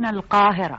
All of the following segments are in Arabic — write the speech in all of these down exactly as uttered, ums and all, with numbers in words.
هنا القاهرة.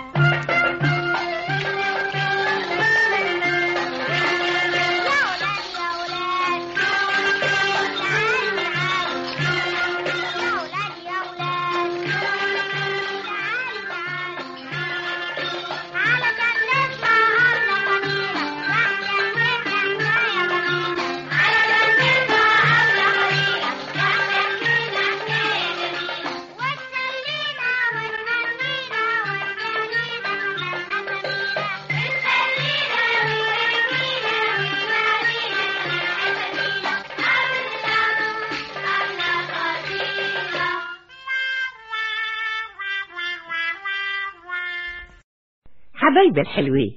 حبايب الحلوين،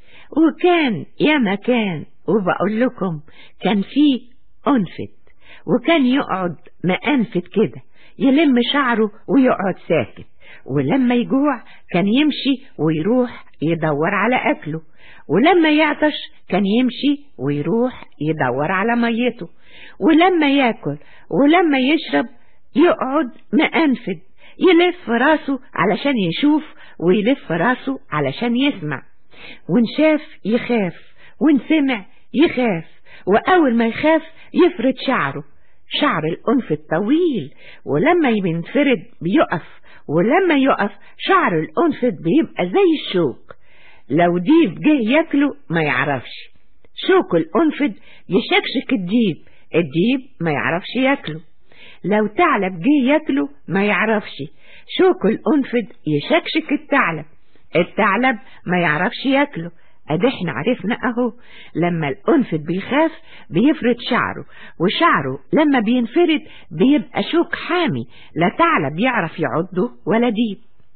وكان يا مكان وبقول لكم كان فيه أنفد، وكان يقعد مأنفد كده يلم شعره ويقعد ساكت، ولما يجوع كان يمشي ويروح يدور على أكله، ولما يعطش كان يمشي ويروح يدور على ميته، ولما ياكل ولما يشرب يقعد مأنفد يلف راسه علشان يشوف ويلف راسه علشان يسمع، ونشاف يخاف ونسمع يخاف، وأول ما يخاف يفرد شعره. شعر الأنفد طويل، ولما ينفرد بيقف، ولما يقف شعر الأنفد بيبقى زي الشوك. لو ديب جه ياكله ما يعرفش، شوك الأنفد يشكشك الديب، الديب ما يعرفش ياكله. لو ثعلب جه ياكله ما يعرفش، شوك الأنفد يشكشك الثعلب، الثعلب ما يعرفش ياكله. ادي احنا عرفنا اهو، لما الأنفد بيخاف بيفرد شعره، وشعره لما بينفرد بيبقى شوك حامي، لا ثعلب يعرف يعضه ولا ديب.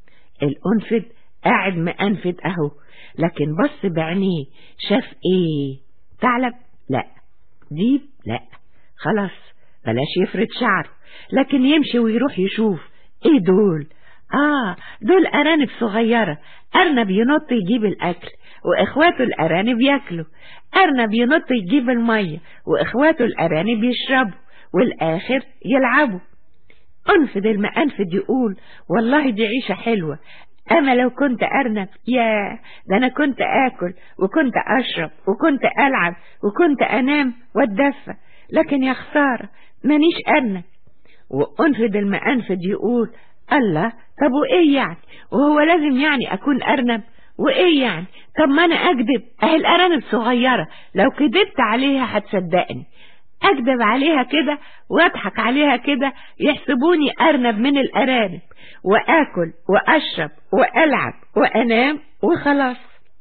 الأنفد قاعد مأنفد اهو، لكن بص بعينيه شاف ايه؟ ثعلب؟ لا. ديب؟ لا. خلاص بلاش يفرد شعره، لكن يمشي ويروح يشوف ايه دول. اه دول ارانب صغيرة، ارنب ينط يجيب الاكل واخواته الارانب ياكلوا، ارنب ينط يجيب المية واخواته الارانب يشربوا، والاخر يلعبوا. انفد المأنفد يقول والله دي عيشة حلوة، انا لو كنت ارنب يا ده انا كنت اكل وكنت اشرب وكنت العب وكنت انام واتدفى، لكن يا خسارة مانيش ارنب. وانفد المأنفد يقول الله، طب وايه يعني؟ وهو لازم يعني اكون ارنب؟ وايه يعني؟ طب ما انا اكذب، اهي الارانب صغيرة، لو كذبت عليها هتصدقني، اكذب عليها كده واضحك عليها كده يحسبوني ارنب من الارانب، واكل واشرب والعب وانام وخلاص.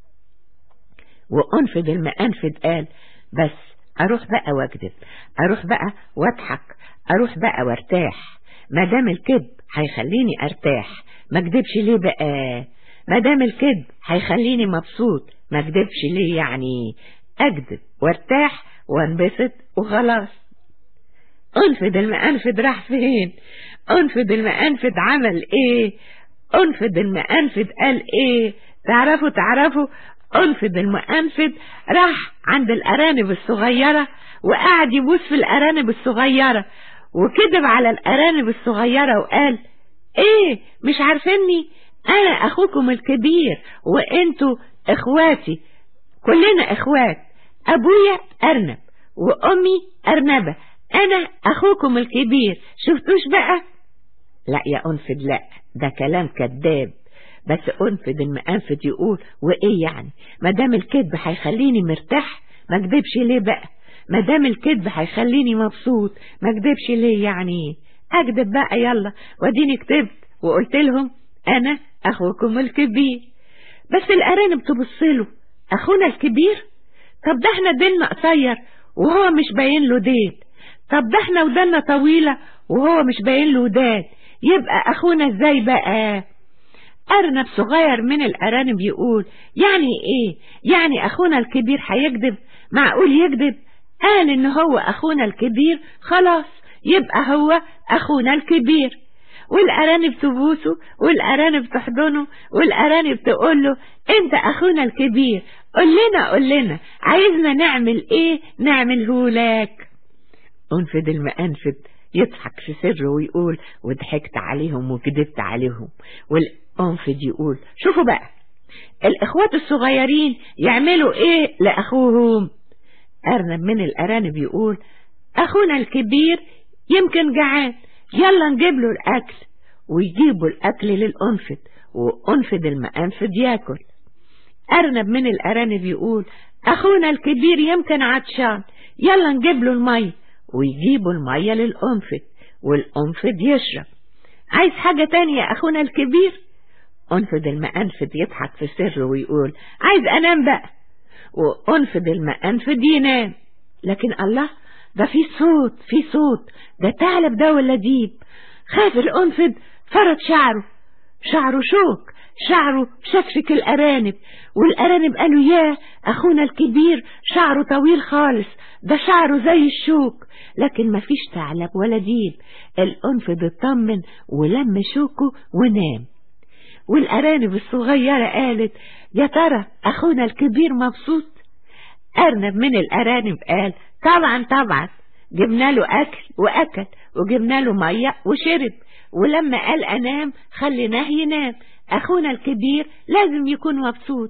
وانفد المأنفد قال بس اروح بقى واكذب، اروح بقى واضحك، اروح بقى وارتاح، ما دام الكذب هيخليني ارتاح ما اكذبش ليه بقى؟ ما دام الكذب هيخليني مبسوط ما اكذبش ليه يعني؟ اكذب وارتاح وانبسط وخلاص. انفد المأنفد راح فين؟ انفد المأنفد عمل ايه؟ انفد المأنفد قال ايه؟ تعرفوا تعرفوا انفد المأنفد راح عند الارانب الصغيرة وقعد يبوس في الارانب الصغيرة، وكذب على الارانب الصغيرة وقال ايه مش عارفيني؟ انا اخوكم الكبير وانتوا اخواتي، كلنا اخوات، ابويا ارنب وامي ارنبة، انا اخوكم الكبير، شفتوش بقى؟ لا يا انفد لا، ده كلام كذاب. بس انفد المأنفد يقول وايه يعني؟ ما دام الكذب هيخليني مرتاح ما اكذبش ليه بقى؟ ما دام الكذب هيخليني مبسوط ما اكذبش ليه يعني؟ اكذب بقى يلا، واديني كتبت وقلت لهم انا اخوكم الكبير. بس الارانب تبصله، اخونا الكبير؟ طب ده احنا ديلنا قصير وهو مش باين له ديل، طب ده احنا ودنا طويلة وهو مش باين له وداد، يبقى اخونا ازاي بقى؟ ارنب صغير من الارانب يقول يعني ايه؟ يعني اخونا الكبير هيكذب؟ معقول يكذب؟ قال ان هو اخونا الكبير خلاص يبقى هو اخونا الكبير. والارانب تبوسه والارانب تحضنه والارانب تقول له انت اخونا الكبير، قول لنا قول لنا عايزنا نعمل ايه نعمله لك. انفد المأنفد يضحك في سره ويقول وضحكت عليهم وكذبت عليهم، أنفد يقول شوفوا بقى الإخوات الصغيرين يعملوا إيه لأخوهم. أرنب من الأرانب يقول أخونا الكبير يمكن جعان، يلا نجيب له الأكل. ويجيبوا الأكل للأنفد، وأنفد المأنفد ياكل. أرنب من الأرانب يقول أخونا الكبير يمكن عطشان، يلا نجيب له المية. ويجيبوا المية للأنفد، والأنفد يشرب. عايز حاجة تانية أخونا الكبير؟ أنفد المأنفد يضحك في سر ويقول عايز أنام بقى. وأنفد المأنفد ينام. لكن الله، ده في صوت في صوت، ده ثعلب ده ولا ديب؟ خاف الأنفد فرد شعره، شعره شوك، شعره شكشك الأرانب. والأرانب قالوا ياه أخونا الكبير شعره طويل خالص، ده شعره زي الشوك. لكن مفيش ثعلب ولا ديب. الأنفد اطمن ولم شوكه ونام. والأرانب الصغيرة قالت يا ترى أخونا الكبير مبسوط؟ أرنب من الأرانب قال طبعا طبعا، جبنا له أكل وأكل، وجبنا له مية وشرب، ولما قال أنام خليناه ينام. أخونا الكبير لازم يكون مبسوط.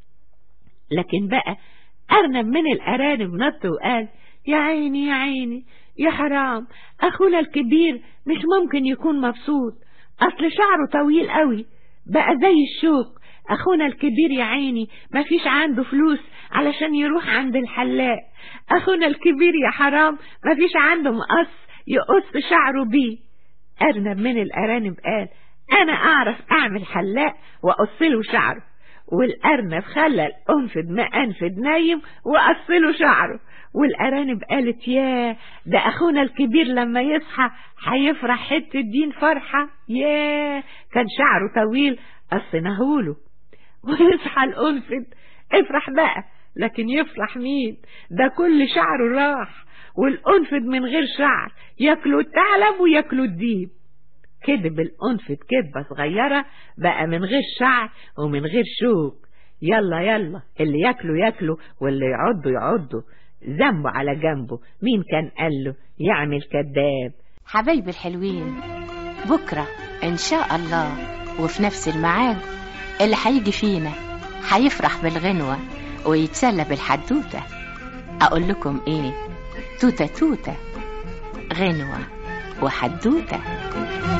لكن بقى أرنب من الأرانب نط وقال يا عيني يا عيني يا حرام، أخونا الكبير مش ممكن يكون مبسوط، أصل شعره طويل قوي بقى زي الشوك. أخونا الكبير يا عيني مفيش عنده فلوس علشان يروح عند الحلاق. أخونا الكبير يا حرام مفيش عنده مقص يقص شعره بيه. أرنب من الأرانب قال أنا أعرف أعمل حلاق وأقصله شعره. والأرنب خلى الأنفد مأنفد نايم وقصله شعره. والأرانب قالت ياه ده أخونا الكبير لما يصحى هيفرح حتة دين فرحة. ياه كان شعره طويل قصناهوله. ويصحى الأنفد افرح بقى، لكن يفرح مين؟ ده كل شعره راح. والأنفد من غير شعر ياكلوا الثعلب وياكلوا الديب. كدب الأنفد كدبة صغيرة بقى من غير شعر ومن غير شوك. يلا يلا اللي ياكلوا ياكلوا واللي يعضوا يعضوا، ذنبه على جنبه. مين كان قاله يعمل كذاب؟ حبايبي الحلوين، بكرة إن شاء الله وفي نفس الميعاد اللي هيجي فينا هيفرح بالغنوة ويتسلى بالحدوتة. أقول لكم إيه؟ توتة توتة، غنوة وحدوتة.